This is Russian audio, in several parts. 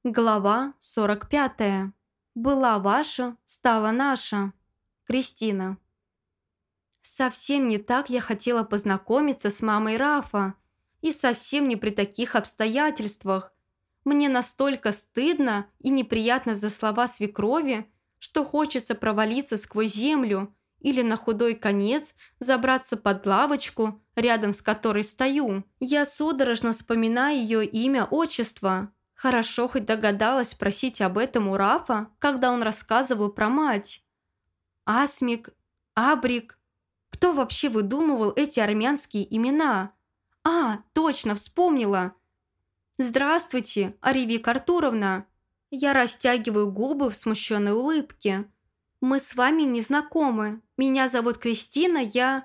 Глава 45. Была ваша, стала наша. Кристина. Совсем не так я хотела познакомиться с мамой Рафа. И совсем не при таких обстоятельствах. Мне настолько стыдно и неприятно за слова свекрови, что хочется провалиться сквозь землю или на худой конец забраться под лавочку, рядом с которой стою. Я судорожно вспоминаю ее имя, отчество. Хорошо хоть догадалась спросить об этом у Рафа, когда он рассказывал про мать. Асмик, Абрик. Кто вообще выдумывал эти армянские имена? Точно, вспомнила. «Здравствуйте, Аривик Артуровна». Я растягиваю губы в смущенной улыбке. «Мы с вами не знакомы. Меня зовут Кристина,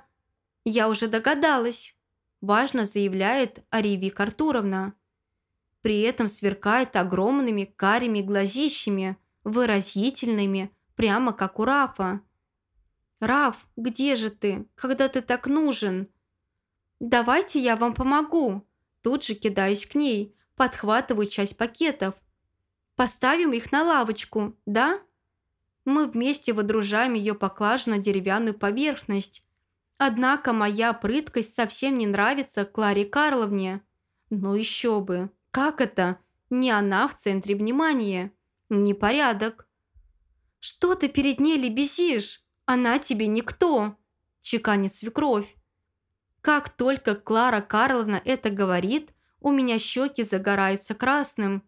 Я уже догадалась», – важно заявляет Аривик Артуровна. При этом сверкает огромными карими глазищами, выразительными, прямо как у Рафа. «Раф, где же ты, когда ты так нужен?» «Давайте я вам помогу». Тут же кидаюсь к ней, подхватываю часть пакетов. «Поставим их на лавочку, да?» Мы вместе водружаем ее поклажу на деревянную поверхность. Однако моя прыткость совсем не нравится Кларе Карловне. Ну еще бы. Как это? Не она в центре внимания. Непорядок. «Что ты перед ней лебезишь? Она тебе никто», – чеканит свекровь. Как только Клара Карловна это говорит, у меня щеки загораются красным.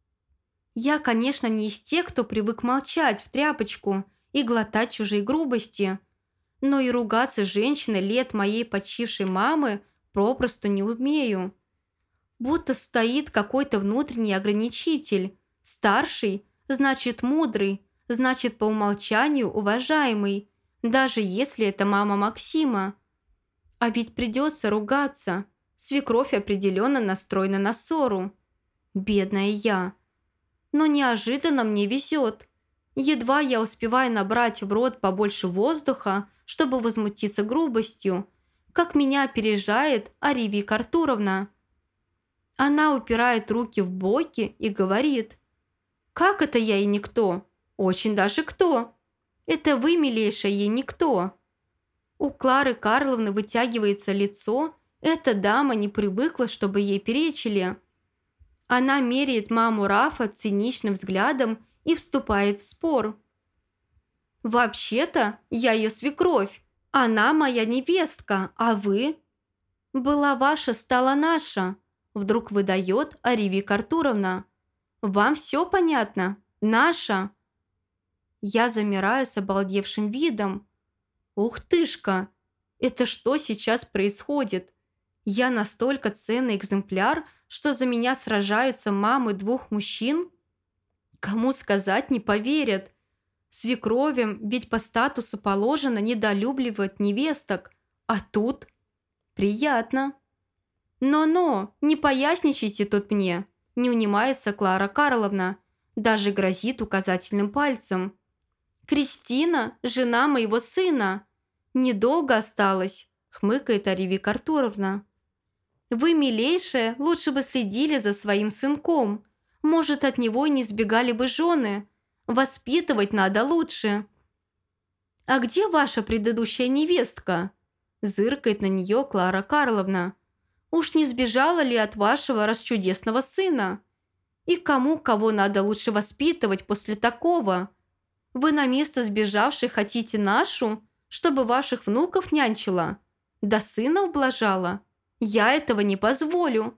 Я, конечно, не из тех, кто привык молчать в тряпочку и глотать чужие грубости, но и ругаться с женщиной лет моей почившей мамы попросту не умею. Будто стоит какой-то внутренний ограничитель. Старший значит мудрый, значит по умолчанию уважаемый, даже если это мама Максима. А ведь придется ругаться. Свекровь определенно настроена на ссору. Бедная я. Но неожиданно мне везет. Едва я успеваю набрать в рот побольше воздуха, чтобы возмутиться грубостью, как меня опережает Аривик Артуровна. Она упирает руки в боки и говорит: «Как это я ей никто? Очень даже кто. Это вы, милейшая, ей никто». У Клары Карловны вытягивается лицо. Эта дама не привыкла, чтобы ей перечили. Она меряет маму Рафа циничным взглядом и вступает в спор. «Вообще-то я ее свекровь. Она моя невестка, а вы?» «Была ваша, стала наша», – вдруг выдает Аривик Артуровна. «Вам все понятно? Наша?» Я замираю с обалдевшим видом. Ух тышка! Это что сейчас происходит? Я настолько ценный экземпляр, что за меня сражаются мамы двух мужчин? Кому сказать, не поверят. Свекровям ведь по статусу положено недолюбливать невесток. А тут приятно. «Но-но, не поясничайте тут мне», – не унимается Клара Карловна. Даже грозит указательным пальцем. «Кристина – жена моего сына. Недолго осталось», – хмыкает Аривик Артуровна. «Вы, милейшая, лучше бы следили за своим сынком. Может, от него и не сбегали бы жены. Воспитывать надо лучше». «А где ваша предыдущая невестка?» – зыркает на нее Клара Карловна. «Уж не сбежала ли от вашего расчудесного сына? И кого надо лучше воспитывать после такого? Вы на место сбежавшей хотите нашу, чтобы ваших внуков нянчила? Да сына ублажала? Я этого не позволю».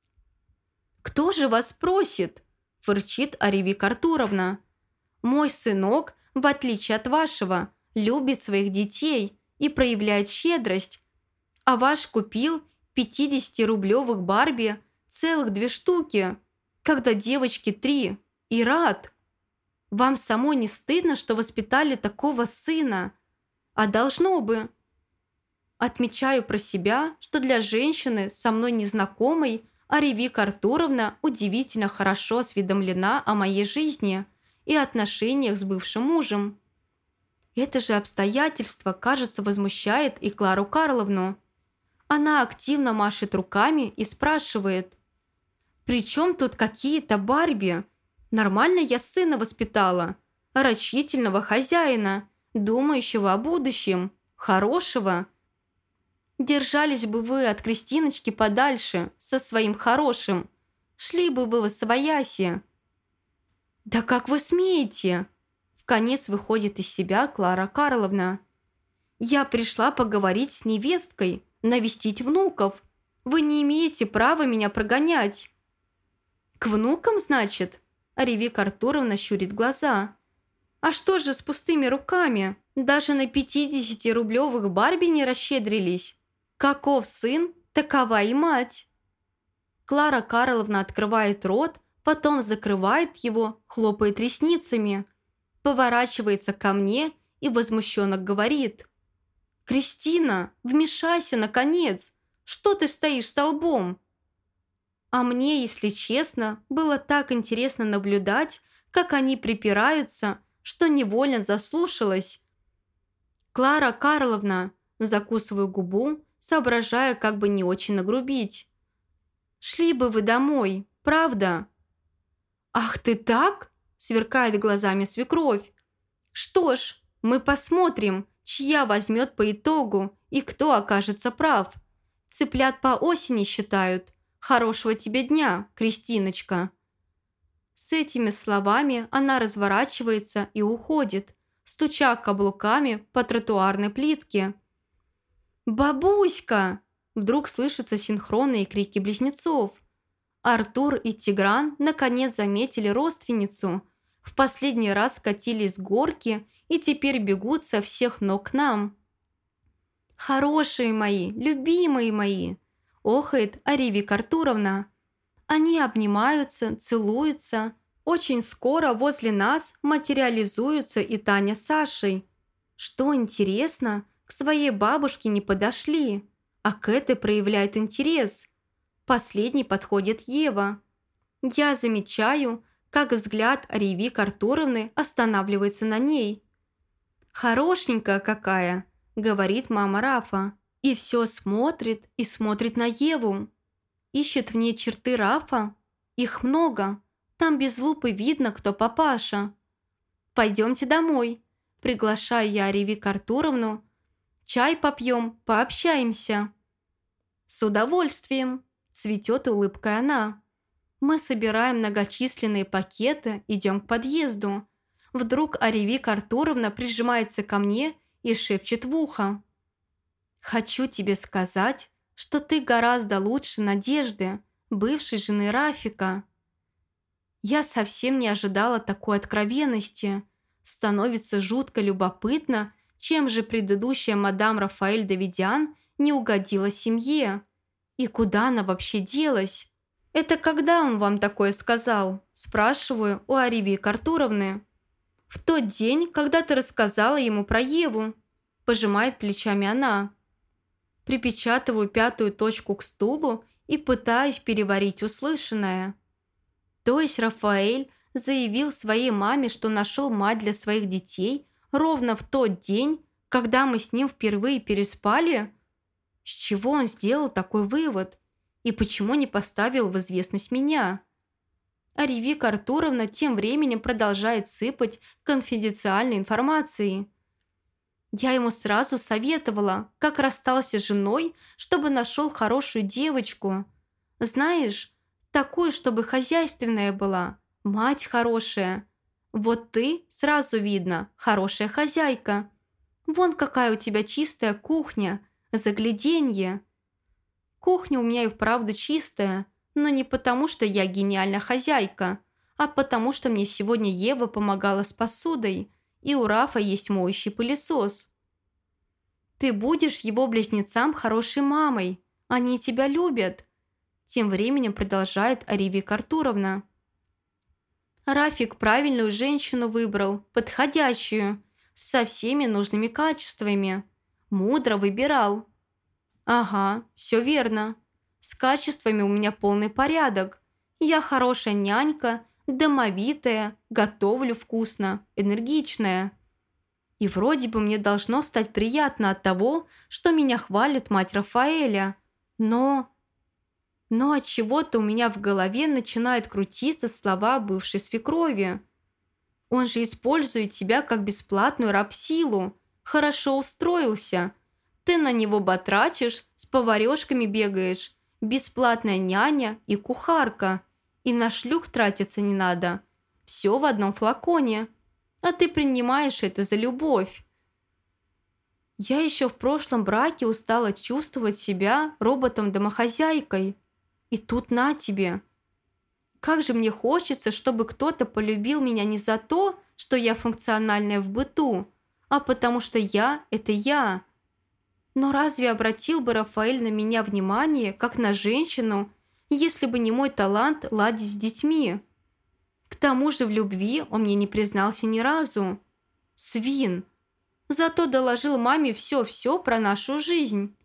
«Кто же вас просит?» – фырчит Аривик Артуровна. «Мой сынок, в отличие от вашего, любит своих детей и проявляет щедрость, а ваш купил 50-рублевых Барби целых 2 штуки, когда девочке 3, и рад. Вам самой не стыдно, что воспитали такого сына? А должно бы». Отмечаю про себя, что для женщины, со мной незнакомой, Аривик Артуровна удивительно хорошо осведомлена о моей жизни и отношениях с бывшим мужем. Это же обстоятельство, кажется, возмущает и Клару Карловну. Она активно машет руками и спрашивает: «При чем тут какие-то Барби? Нормально я сына воспитала. Рачительного хозяина, думающего о будущем, хорошего. Держались бы вы от Кристиночки подальше, со своим хорошим. Шли бы вы восвояси. Да как вы смеете? Вконец выходит из себя Клара Карловна. Я пришла поговорить с невесткой, навестить внуков. Вы не имеете права меня прогонять. К внукам, значит? Ревика Артуровна щурит глаза. А что же с пустыми руками? Даже на 50-рублевых Барби не расщедрились. Каков сын, такова и мать. Клара Карловна открывает рот, потом закрывает его, хлопает ресницами, поворачивается ко мне и возмущенно говорит: «Кристина, вмешайся, наконец! Что ты стоишь столбом?» А мне, если честно, было так интересно наблюдать, как они припираются, что невольно заслушалась. «Клара Карловна», закусываю губу, соображая, как бы не очень нагрубить. «Шли бы вы домой, правда?» «Ах ты так?» – сверкает глазами свекровь. «Что ж, мы посмотрим, чья возьмет по итогу и кто окажется прав. Цыплят по осени считают. Хорошего тебе дня, Кристиночка». С этими словами она разворачивается и уходит, стуча каблуками по тротуарной плитке. «Бабуська!» – вдруг слышатся синхронные крики близнецов. Артур и Тигран наконец заметили родственницу, в последний раз скатились с горки и теперь бегут со всех ног к нам. «Хорошие мои, любимые мои!» – охает Аревика Артуровна. Они обнимаются, целуются. Очень скоро возле нас материализуются и Таня с Сашей. Что интересно, к своей бабушке не подошли, а к этой проявляют интерес. Последней подходит Ева. Я замечаю, как взгляд Аревики Артуровны останавливается на ней. «Хорошенькая какая», – говорит мама Рафа. И все смотрит и смотрит на Еву. Ищет в ней черты Рафа. Их много. Там без лупы видно, кто папаша. «Пойдемте домой», – приглашаю я Аревику Артуровну. «Чай попьем, пообщаемся». «С удовольствием», – цветет улыбкой она. Мы собираем многочисленные пакеты, идем к подъезду. Вдруг Аревика Артуровна прижимается ко мне и шепчет в ухо: «Хочу тебе сказать, что ты гораздо лучше Надежды, бывшей жены Рафика». Я совсем не ожидала такой откровенности. Становится жутко любопытно, чем же предыдущая мадам Рафаэль Давидян не угодила семье. И куда она вообще делась? «Это когда он вам такое сказал?» – спрашиваю у Аревики Артуровны. «В тот день, когда ты рассказала ему про Еву», – пожимает плечами она. Припечатываю 5-ю точку к стулу и пытаюсь переварить услышанное. То есть Рафаэль заявил своей маме, что нашел мать для своих детей ровно в тот день, когда мы с ним впервые переспали? С чего он сделал такой вывод? И почему не поставил в известность меня? Аревика Артуровна тем временем продолжает сыпать конфиденциальной информацией. Я ему сразу советовала, как расстался с женой, чтобы нашел хорошую девочку. Знаешь, такую, чтобы хозяйственная была, мать хорошая. Вот ты, сразу видно, хорошая хозяйка. Вон какая у тебя чистая кухня, загляденье. Кухня у меня и вправду чистая, но не потому, что я гениальная хозяйка, а потому, что мне сегодня Ева помогала с посудой, и у Рафа есть моющий пылесос. Ты будешь его близнецам хорошей мамой, они тебя любят. Тем временем продолжает Аревика Артуровна. Рафик правильную женщину выбрал, подходящую, со всеми нужными качествами. Мудро выбирал. Ага, все верно. С качествами у меня полный порядок. Я хорошая нянька, домовитая, готовлю вкусно, энергичная. И вроде бы мне должно стать приятно от того, что меня хвалит мать Рафаэля. Но Но от чего-то у меня в голове начинают крутиться слова бывшей свекрови. Он же использует тебя как бесплатную рабсилу. Хорошо устроился. Ты на него батрачишь, с поварешками бегаешь. Бесплатная няня и кухарка. И на шлюх тратиться не надо. Все в одном флаконе. А ты принимаешь это за любовь. Я еще в прошлом браке устала чувствовать себя роботом-домохозяйкой. И тут на тебе. Как же мне хочется, чтобы кто-то полюбил меня не за то, что я функциональная в быту, а потому что я – это я. Но разве обратил бы Рафаэль на меня внимание, как на женщину, если бы не мой талант ладить с детьми? К тому же в любви он мне не признался ни разу. Свин. Зато доложил маме все-все про нашу жизнь.